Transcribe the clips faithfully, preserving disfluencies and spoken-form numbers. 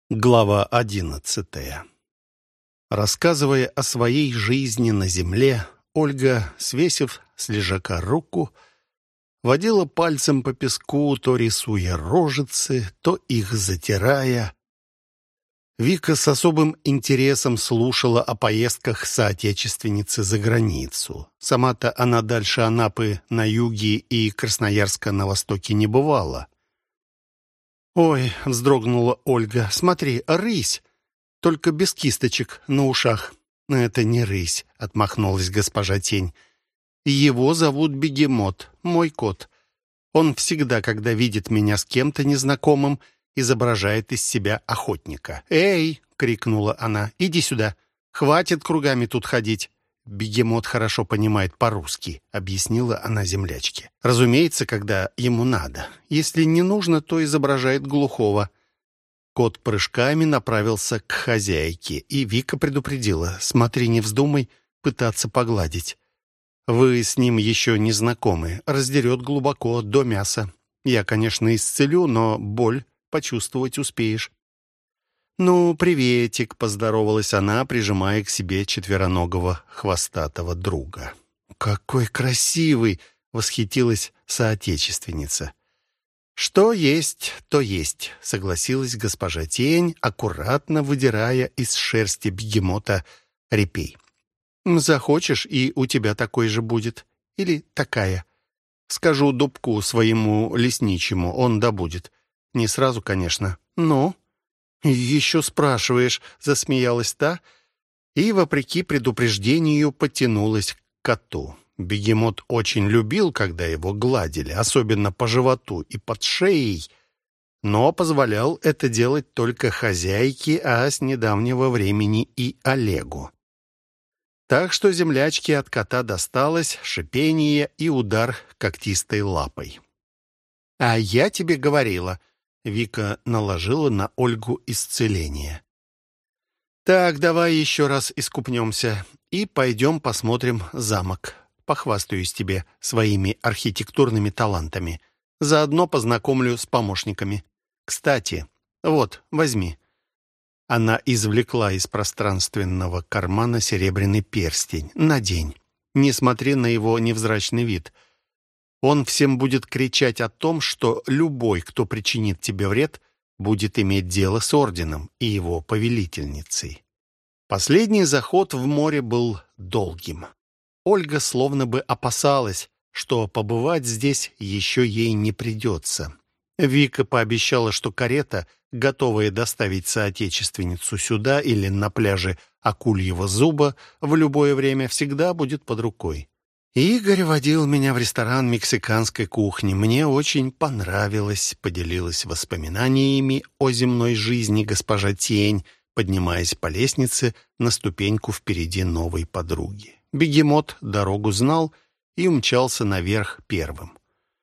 Глава одиннадцатая. Рассказывая о своей жизни на земле, Ольга, свесив с лежака руку, водила пальцем по песку, то рисуя рожицы, то их затирая. Вика с особым интересом слушала о поездках соотечественницы за границу. Сама-то она дальше Анапы на юге и Красноярска на востоке не бывала. «Ой», — вздрогнула Ольга, — «смотри, рысь, только без кисточек на ушах». «Это не рысь», — отмахнулась госпожа Тень. «Его зовут Бегемот, мой кот. Он всегда, когда видит меня с кем-то незнакомым, изображает из себя охотника». «Эй!» — крикнула она. «Иди сюда. Хватит кругами тут ходить». «Бегемот хорошо понимает по-русски», — объяснила она землячке. «Разумеется, когда ему надо. Если не нужно, то изображает глухого». Кот прыжками направился к хозяйке, и Вика предупредила: «Смотри, не вздумай пытаться погладить. Вы с ним еще не знакомы. Раздерет глубоко, до мяса. Я, конечно, исцелю, но боль почувствовать успеешь». «Ну, приветик», — поздоровалась она, прижимая к себе четвероногого хвостатого друга. «Какой красивый!» — восхитилась соотечественница. «Что есть, то есть», — согласилась госпожа Тень, аккуратно выдирая из шерсти бегемота репей. «Захочешь, и у тебя такой же будет. Или такая. Скажу дубку своему лесничему, он добудет. Не сразу, конечно. Ну?» «Еще спрашиваешь», — засмеялась та, и, вопреки предупреждению, потянулась к коту. Бегемот очень любил, когда его гладили, особенно по животу и под шеей, но позволял это делать только хозяйке, а с недавнего времени и Олегу. Так что землячке от кота досталось шипение и удар когтистой лапой. «А я тебе говорила», — Вика наложила на Ольгу исцеление. «Так, давай еще раз искупнемся и пойдем посмотрим замок. Похвастаюсь тебе своими архитектурными талантами. Заодно познакомлю с помощниками. Кстати, вот, возьми». Она извлекла из пространственного кармана серебряный перстень. «Надень. Не смотри на его невзрачный вид. Он всем будет кричать о том, что любой, кто причинит тебе вред, будет иметь дело с орденом и его повелительницей». Последний заход в море был долгим. Ольга словно бы опасалась, что побывать здесь еще ей не придется. Вика пообещала, что карета, готовая доставить соотечественницу сюда или на пляже Акульего зуба, в любое время всегда будет под рукой. «Игорь водил меня в ресторан мексиканской кухни. Мне очень понравилось», — поделилась воспоминаниями о земной жизни госпожа Тень, поднимаясь по лестнице на ступеньку впереди новой подруги. Бегемот дорогу знал и умчался наверх первым.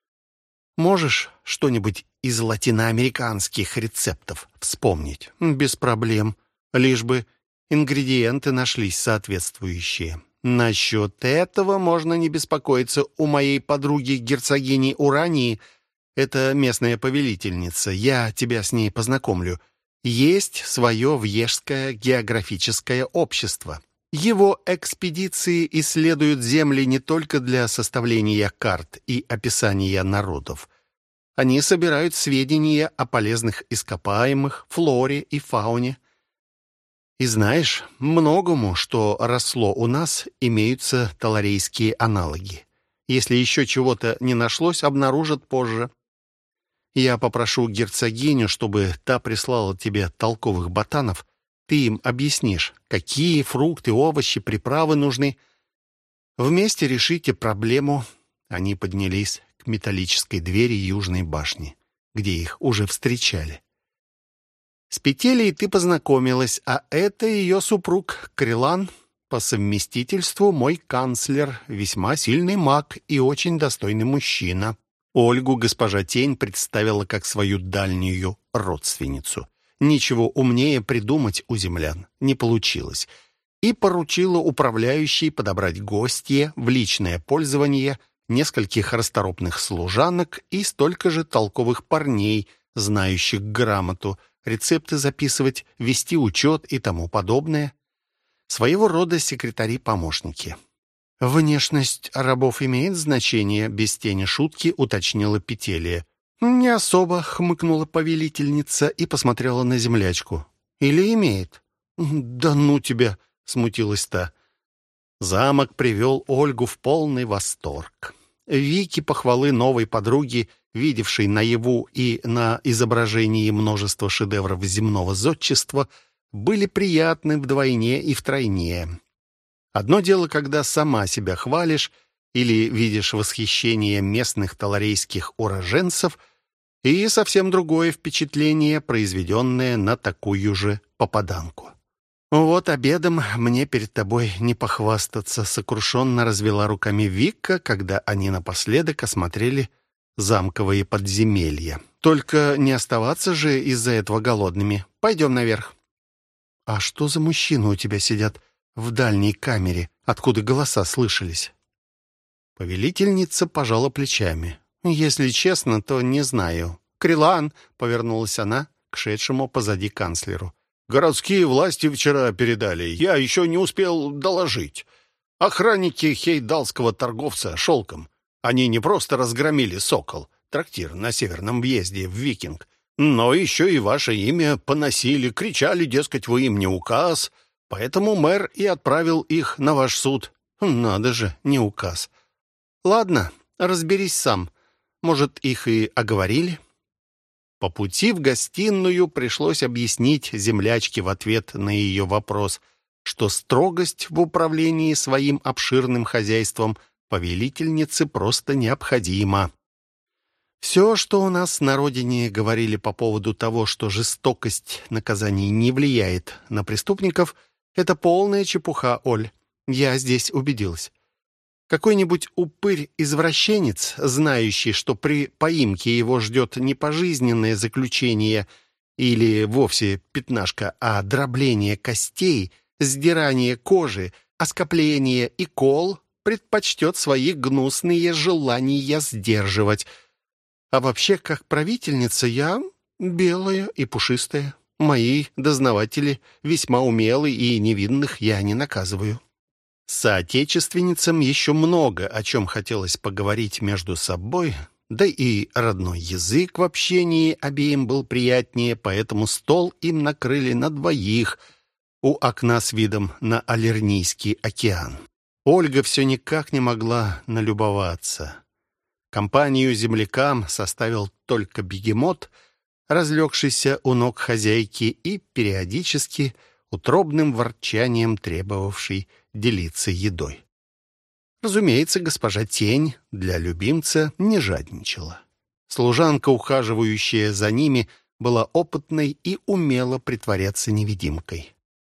«Можешь что-нибудь из латиноамериканских рецептов вспомнить?» «Без проблем. Лишь бы ингредиенты нашлись соответствующие». «Насчет этого можно не беспокоиться. У моей подруги герцогини Урании, это местная повелительница, я тебя с ней познакомлю, есть свое Вьежское географическое общество. Его экспедиции исследуют земли не только для составления карт и описания народов. Они собирают сведения о полезных ископаемых, флоре и фауне. И знаешь, многому, что росло у нас, имеются таларейские аналоги. Если еще чего-то не нашлось, обнаружат позже. Я попрошу герцогиню, чтобы та прислала тебе толковых ботанов. Ты им объяснишь, какие фрукты, овощи, приправы нужны. Вместе решите проблему». Они поднялись к металлической двери южной башни, где их уже встречали. «С Петелей ты познакомилась, а это ее супруг Крилан, по совместительству мой канцлер, весьма сильный маг и очень достойный мужчина». Ольгу госпожа Тень представила как свою дальнюю родственницу. Ничего умнее придумать у землян не получилось. И поручила управляющей подобрать гостье в личное пользование нескольких расторопных служанок и столько же толковых парней, знающих грамоту, рецепты записывать, вести учет и тому подобное. Своего рода секретари-помощники. «Внешность рабов имеет значение?» — без тени шутки уточнила Петелия. «Не особо», — хмыкнула повелительница и посмотрела на землячку. «Или имеет?» «Да ну тебя!» — смутилась та. Замок привел Ольгу в полный восторг. Вики похвалы новой подруги, видевшей наяву и на изображении множество шедевров земного зодчества, были приятны вдвойне и втройне. Одно дело, когда сама себя хвалишь или видишь восхищение местных таларейских уроженцев, и совсем другое впечатление, произведенное на такую же попаданку. «Вот обедом мне перед тобой не похвастаться», — сокрушенно развела руками Вика, когда они напоследок осмотрели замковые подземелья. «Только не оставаться же из-за этого голодными. Пойдем наверх». «А что за мужчины у тебя сидят в дальней камере, откуда голоса слышались?» Повелительница пожала плечами. «Если честно, то не знаю». «Крилан!» — повернулась она к шедшему позади канцлеру. «Городские власти вчера передали. Я еще не успел доложить. Охранники хейдалского торговца шелком. Они не просто разгромили «Сокол», трактир на северном въезде в Викинг, но еще и ваше имя поносили, кричали, дескать, вы им не указ, поэтому мэр и отправил их на ваш суд». «Надо же, не указ». «Ладно, разберись сам. Может, их и оговорили?» По пути в гостиную пришлось объяснить землячке в ответ на ее вопрос, что строгость в управлении своим обширным хозяйством повелительнице просто необходима. Все, что у нас на родине говорили по поводу того, что жестокость наказаний не влияет на преступников, это полная чепуха, Оль. Я здесь убедилась. Какой-нибудь упырь-извращенец, знающий, что при поимке его ждет не пожизненное заключение или вовсе пятнашка, а дробление костей, сдирание кожи, оскопление и кол, предпочтет свои гнусные желания сдерживать. А вообще, как правительница, я белая и пушистая. Мои дознаватели весьма умелы, и невинных я не наказываю. Соотечественницам еще много о чем хотелось поговорить между собой, да и родной язык в общении обеим был приятнее, поэтому стол им накрыли на двоих у окна с видом на Алернийский океан. Ольга все никак не могла налюбоваться. Компанию землякам составил только бегемот, разлегшийся у ног хозяйки и периодически утробным ворчанием требовавший делиться едой. Разумеется, госпожа Тень для любимца не жадничала. Служанка, ухаживающая за ними, была опытной и умела притворяться невидимкой.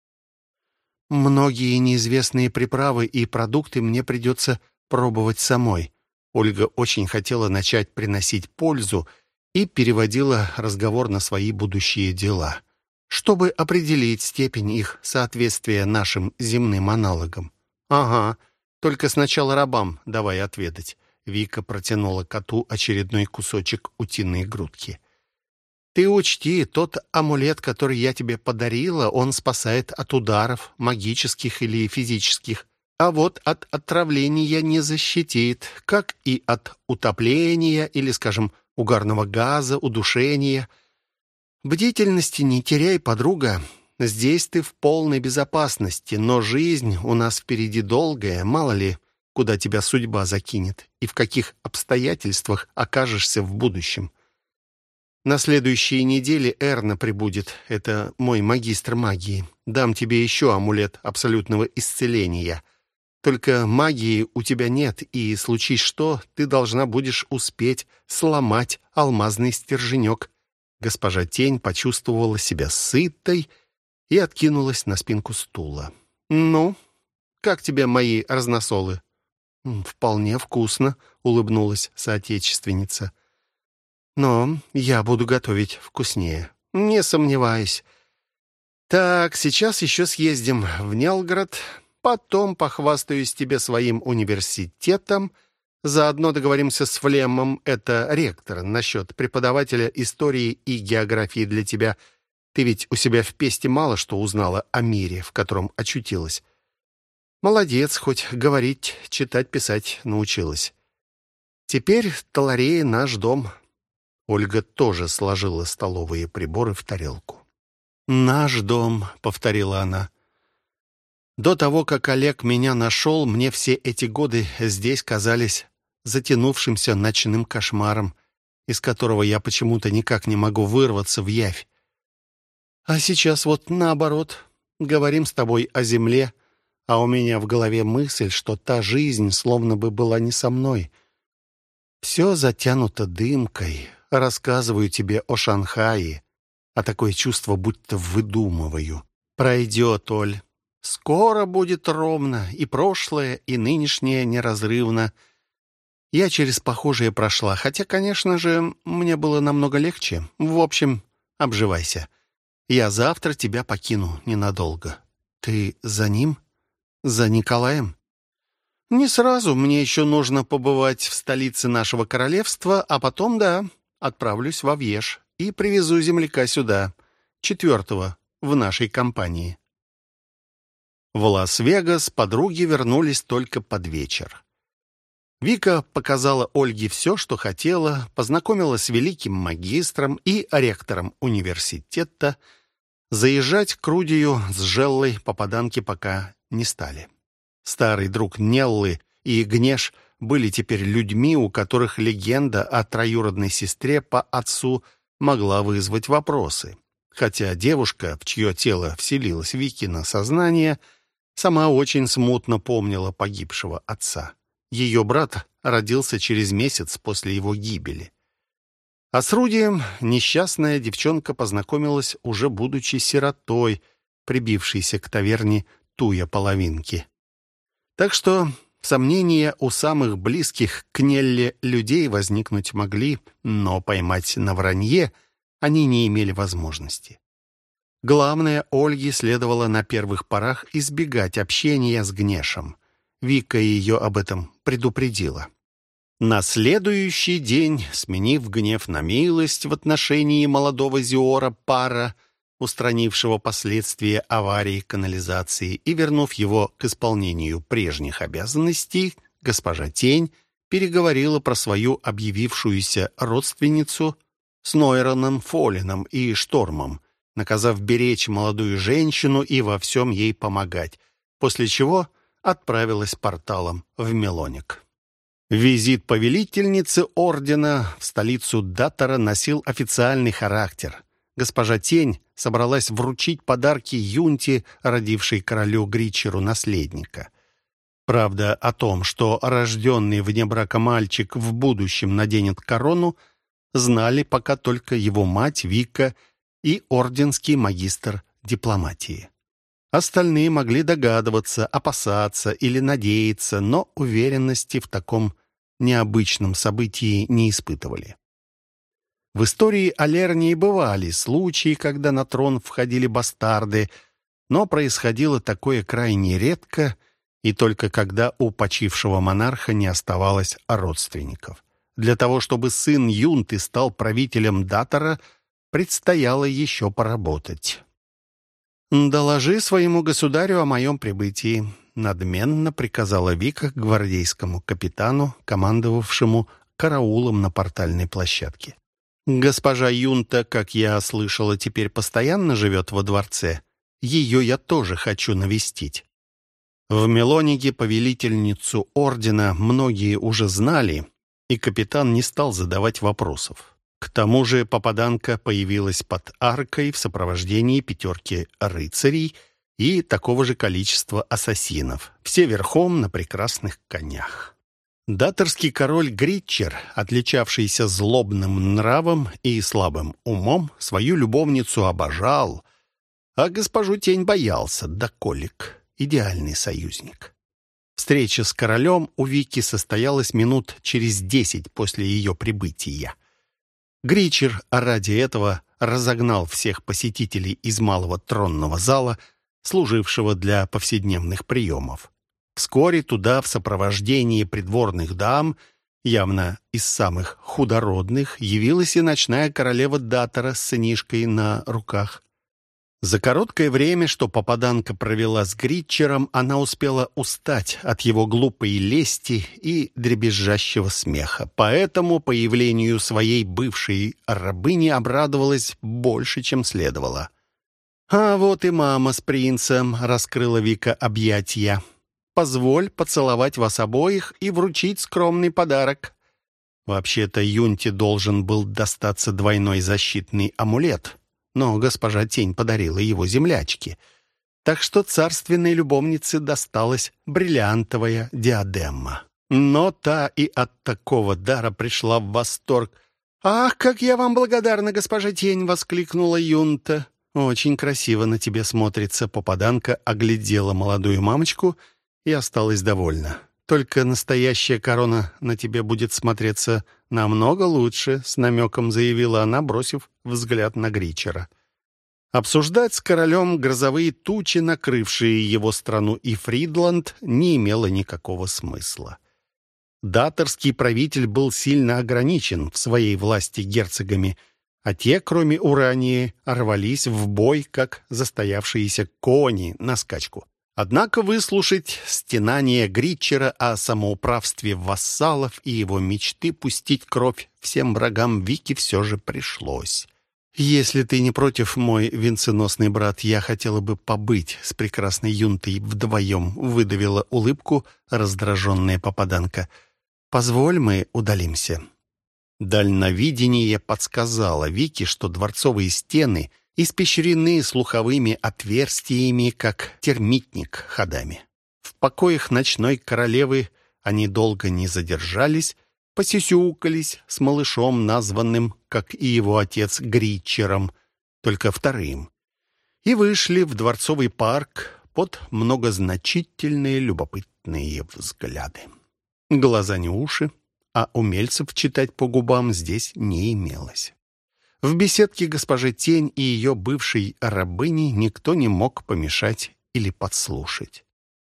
«Многие неизвестные приправы и продукты мне придется пробовать самой». Ольга очень хотела начать приносить пользу и переводила разговор на свои будущие дела, чтобы определить степень их соответствия нашим земным аналогам. «Ага, только сначала рабам давай отведать». Вика протянула коту очередной кусочек утиной грудки. «Ты учти, тот амулет, который я тебе подарила, он спасает от ударов, магических или физических, а вот от отравления не защитит, как и от утопления или, скажем, угарного газа, удушения. Бдительности не теряй, подруга. Здесь ты в полной безопасности, но жизнь у нас впереди долгая, мало ли, куда тебя судьба закинет и в каких обстоятельствах окажешься в будущем. На следующей неделе Эрна прибудет, это мой магистр магии. Дам тебе еще амулет абсолютного исцеления. Только магии у тебя нет, и, случись что, ты должна будешь успеть сломать алмазный стерженек». Госпожа Тень почувствовала себя сытой и откинулась на спинку стула. «Ну, как тебе мои разносолы?» «Вполне вкусно», — улыбнулась соотечественница. «Но я буду готовить вкуснее. Не сомневаюсь. Так, сейчас еще съездим в Нелгород, потом похвастаюсь тебе своим университетом, Заодно договоримся с Флемом, это ректор, насчет преподавателя истории и географии для тебя. Ты ведь у себя в Песте мало что узнала о мире, в котором очутилась. Молодец, хоть говорить, читать, писать научилась. Теперь Таларея наш дом». Ольга тоже сложила столовые приборы в тарелку. «Наш дом», — повторила она. «До того, как Олег меня нашел, мне все эти годы здесь казались затянувшимся ночным кошмаром, из которого я почему-то никак не могу вырваться в явь. А сейчас вот наоборот. Говорим с тобой о земле, а у меня в голове мысль, что та жизнь словно бы была не со мной. Все затянуто дымкой. Рассказываю тебе о Шанхае, а такое чувство, будто выдумываю. Пройдет, Оль. Скоро будет ровно, и прошлое, и нынешнее неразрывно. Я через похожее прошла, хотя, конечно же, мне было намного легче. В общем, обживайся. Я завтра тебя покину ненадолго. Ты за ним? За Николаем? Не сразу, мне еще нужно побывать в столице нашего королевства, а потом, да, отправлюсь во Вьеж и привезу земляка сюда, четвертого в нашей компании. В Лас-Вегас подруги вернулись только под вечер. Вика показала Ольге все, что хотела, познакомила с великим магистром и ректором университета. Заезжать к Рудию с Желлой попаданки пока не стали. Старый друг Неллы и Гнеш были теперь людьми, у которых легенда о троюродной сестре по отцу могла вызвать вопросы. Хотя девушка, в чье тело вселилось Викино сознание, сама очень смутно помнила погибшего отца. Ее брат родился через месяц после его гибели. А с Рудием несчастная девчонка познакомилась, уже будучи сиротой, прибившейся к таверне Туя Половинки. Так что сомнения у самых близких к Нелле людей возникнуть могли, но поймать на вранье они не имели возможности. Главное, Ольге следовало на первых порах избегать общения с Гнешем. Вика ее об этом предупредила. На следующий день, сменив гнев на милость в отношении молодого Зиора Пара, устранившего последствия аварии канализации и вернув его к исполнению прежних обязанностей, госпожа Тень переговорила про свою объявившуюся родственницу с Нойроном Фолином и Штормом, наказав беречь молодую женщину и во всем ей помогать, после чего отправилась порталом в Мелоник. Визит повелительницы ордена в столицу Датора носил официальный характер. Госпожа Тень собралась вручить подарки Юнте, родившей королю Гричеру наследника. Правда, о том, что рожденный вне брака мальчик в будущем наденет корону, знали пока только его мать Вика и орденский магистр дипломатии. Остальные могли догадываться, опасаться или надеяться, но уверенности в таком необычном событии не испытывали. В истории Алернии бывали случаи, когда на трон входили бастарды, но происходило такое крайне редко и только когда у почившего монарха не оставалось родственников. Для того, чтобы сын Юнты стал правителем Датора, предстояло еще поработать. «Доложи своему государю о моем прибытии», — надменно приказала Вика гвардейскому капитану, командовавшему караулом на портальной площадке. «Госпожа Юнта, как я слышала, теперь постоянно живет во дворце. Ее я тоже хочу навестить». В Мелониге повелительницу ордена многие уже знали, и капитан не стал задавать вопросов. К тому же попаданка появилась под аркой в сопровождении пятерки рыцарей и такого же количества ассасинов, все верхом на прекрасных конях. Даторский король Гричер, отличавшийся злобным нравом и слабым умом, свою любовницу обожал, а госпожу Тень боялся доколик, идеальный союзник. Встреча с королем у Вики состоялась минут через десять после ее прибытия. Гричер ради этого разогнал всех посетителей из малого тронного зала, служившего для повседневных приемов. Вскоре туда в сопровождении придворных дам Явно из самых худородных явилась и ночная королева Датора с сынишкой на руках. За короткое время, что попаданка провела с Гритчером, она успела устать от его глупой лести и дребезжащего смеха. Поэтому появлению своей бывшей рабыни обрадовалась больше, чем следовало. «А вот и мама с принцем», — раскрыла Вика объятья. «Позволь поцеловать вас обоих и вручить скромный подарок». Вообще-то Юнте должен был достаться двойной защитный амулет, но госпожа Тень подарила его землячке. Так что царственной любовнице досталась бриллиантовая диадема. Но та и от такого дара пришла в восторг. «Ах, как я вам благодарна, госпожа Тень!» — воскликнула Юнта. «Очень красиво на тебе смотрится». Попаданка оглядела молодую мамочку и осталась довольна. «Только настоящая корона на тебе будет смотреться намного лучше», — с намеком заявила она, бросив взгляд на Гритчера. Обсуждать с королем грозовые тучи, накрывшие его страну и Фридланд, не имело никакого смысла. Даторский правитель был сильно ограничен в своей власти герцогами, а те, кроме Урании, рвались в бой, как застоявшиеся кони на скачку. Однако выслушать стенания Гритчера о самоуправстве вассалов и его мечты пустить кровь всем врагам Вики все же пришлось. «Если ты не против, мой венценосный брат, я хотела бы побыть с прекрасной Юнтой вдвоем», — выдавила улыбку раздраженная попаданка. «Позволь, мы удалимся». Дальновидение подсказало Вике, что дворцовые стены испещрены слуховыми отверстиями, как термитник ходами. В покоях ночной королевы они долго не задержались, посюсюкались с малышом, названным, как и его отец, Гритчером, только вторым, и вышли в дворцовый парк под многозначительные любопытные взгляды. Глаза не уши, а умельцев читать по губам здесь не имелось. В беседке госпожи Тень и ее бывшей рабыни никто не мог помешать или подслушать.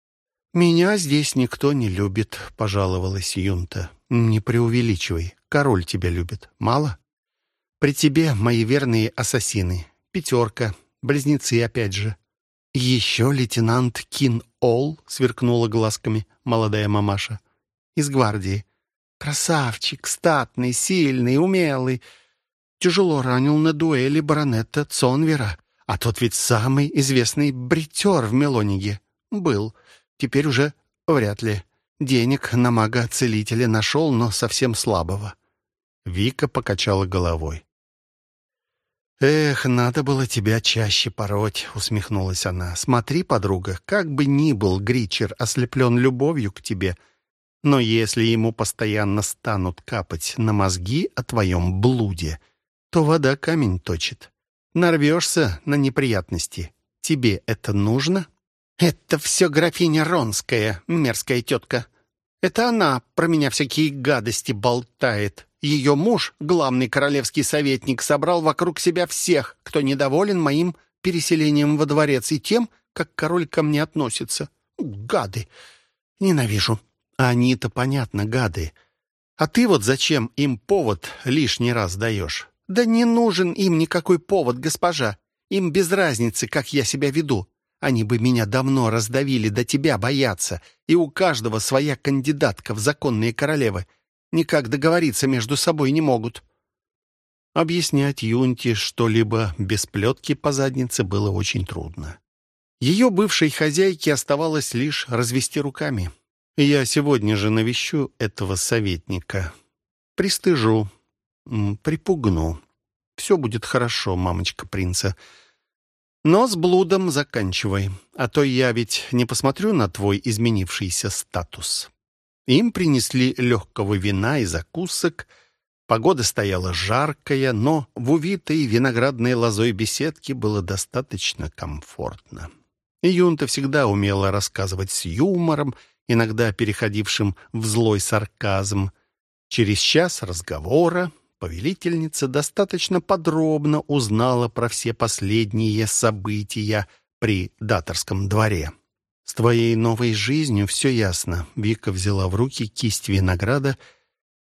«Меня здесь никто не любит», — пожаловалась Юнта. «Не преувеличивай. Король тебя любит. Мало? При тебе мои верные ассасины. Пятерка. Близнецы опять же. Еще лейтенант Кин Ол», — сверкнула глазками молодая мамаша. «Из гвардии. Красавчик, статный, сильный, умелый. Тяжело ранил на дуэли баронета Цонвера. А тот ведь самый известный бритер в Мелониге. Был. Теперь уже вряд ли. Денег на мага-целителя нашел, но совсем слабого». Вика покачала головой. «Эх, надо было тебя чаще пороть», — усмехнулась она. «Смотри, подруга, как бы ни был Гритчер ослеплен любовью к тебе, но если ему постоянно станут капать на мозги о твоем блуде, то вода камень точит. Нарвешься на неприятности. Тебе это нужно?» «Это все графиня Ронская, мерзкая тетка. Это она про меня всякие гадости болтает. Ее муж, главный королевский советник, собрал вокруг себя всех, кто недоволен моим переселением во дворец и тем, как король ко мне относится. Гады! Ненавижу». А они-то, понятно, гады. А ты вот зачем им повод лишний раз даешь? Да не нужен им никакой повод, госпожа. Им без разницы, как я себя веду. Они бы меня давно раздавили, до тебя боятся. И у каждого своя кандидатка в законные королевы. Никак договориться между собой не могут. Объяснять Юнте что-либо без плетки по заднице было очень трудно. Ее бывшей хозяйке оставалось лишь развести руками. «Я сегодня же навещу этого советника. Пристыжу, припугну. Все будет хорошо, мамочка принца. Но с блудом заканчивай, а то я ведь не посмотрю на твой изменившийся статус». Им принесли легкого вина и закусок. Погода стояла жаркая, но в увитой виноградной лозой беседке было достаточно комфортно. И Юнта всегда умела рассказывать с юмором, иногда переходившим в злой сарказм. Через час разговора повелительница достаточно подробно узнала про все последние события при Даторском дворе. «С твоей новой жизнью все ясно». Вика взяла в руки кисть винограда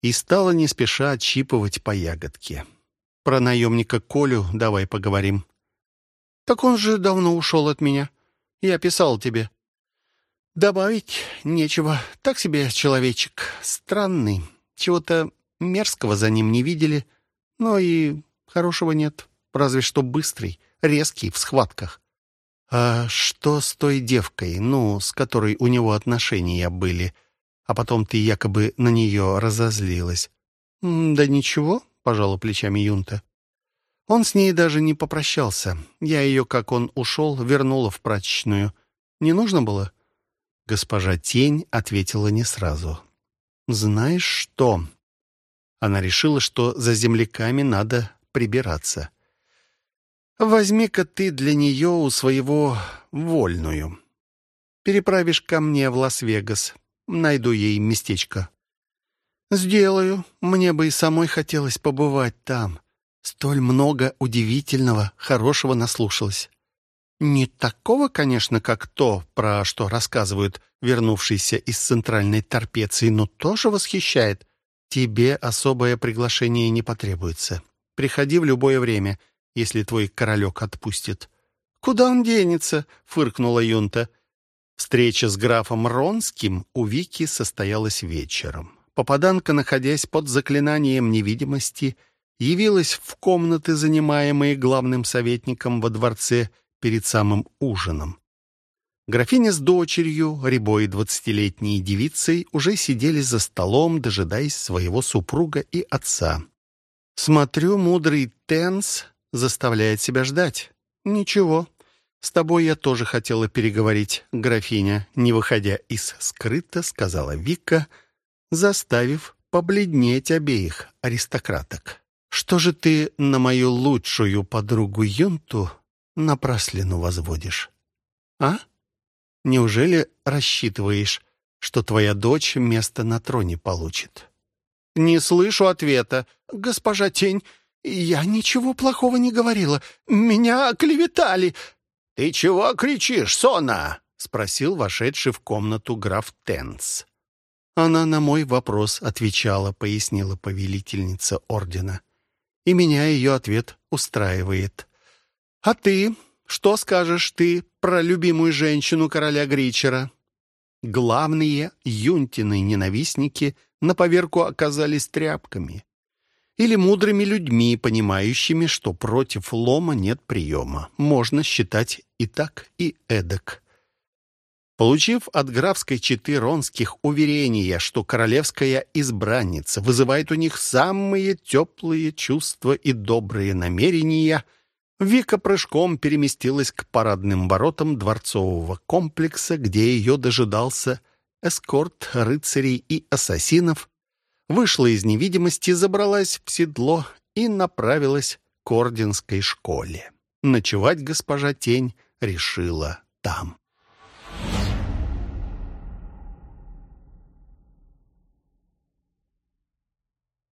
и стала не спеша отщипывать по ягодке. «Про наемника Колю давай поговорим». «Так он же давно ушел от меня. Я писал тебе». «Добавить нечего. Так себе человечек. Странный. Чего-то мерзкого за ним не видели. Но и хорошего нет. Разве что быстрый, резкий в схватках». «А что с той девкой, ну, с которой у него отношения были, а потом ты якобы на нее разозлилась?» «Да ничего», — пожала плечами Юнта. «Он с ней даже не попрощался. Я ее, как он ушел, вернула в прачечную. Не нужно было?» Госпожа Тень ответила не сразу. «Знаешь что?» Она решила, что за земляками надо прибираться. «Возьми-ка ты для нее у своего вольную. Переправишь ко мне в Лас-Вегас. Найду ей местечко». «Сделаю. Мне бы и самой хотелось побывать там. Столь много удивительного, хорошего наслушалась. Не такого, конечно, как то, про что рассказывают вернувшиеся из центральной Торпеции, но тоже восхищает. Тебе особое приглашение не потребуется. Приходи в любое время, если твой королек отпустит». «Куда он денется?» — фыркнула Юнта. Встреча с графом Ронским у Вики состоялась вечером. Попаданка, находясь под заклинанием невидимости, явилась в комнаты, занимаемые главным советником во дворце перед самым ужином. Графиня с дочерью, рябой двадцатилетней девицей, уже сидели за столом, дожидаясь своего супруга и отца. «Смотрю, мудрый Тенс заставляет себя ждать. Ничего, с тобой я тоже хотела переговорить, графиня», не выходя из скрыта, сказала Вика, заставив побледнеть обеих аристократок. «Что же ты на мою лучшую подругу Юнту напраслину возводишь? А? Неужели рассчитываешь, что твоя дочь место на троне получит?» «Не слышу ответа. Госпожа Тень, я ничего плохого не говорила. Меня оклеветали». «Ты чего кричишь, Сона?» — спросил вошедший в комнату граф Тенс. «Она на мой вопрос отвечала», — пояснила повелительница ордена. «И меня ее ответ устраивает. А ты? Что скажешь ты про любимую женщину короля Гричера?» Главные Юнтины ненавистники на поверку оказались тряпками или мудрыми людьми, понимающими, что против лома нет приема. Можно считать и так, и эдак. Получив от графской четы Ронских уверения, что королевская избранница вызывает у них самые теплые чувства и добрые намерения, Вика прыжком переместилась к парадным воротам дворцового комплекса, где ее дожидался эскорт рыцарей и ассасинов, вышла из невидимости, забралась в седло и направилась к орденской школе. Ночевать госпожа Тень решила там.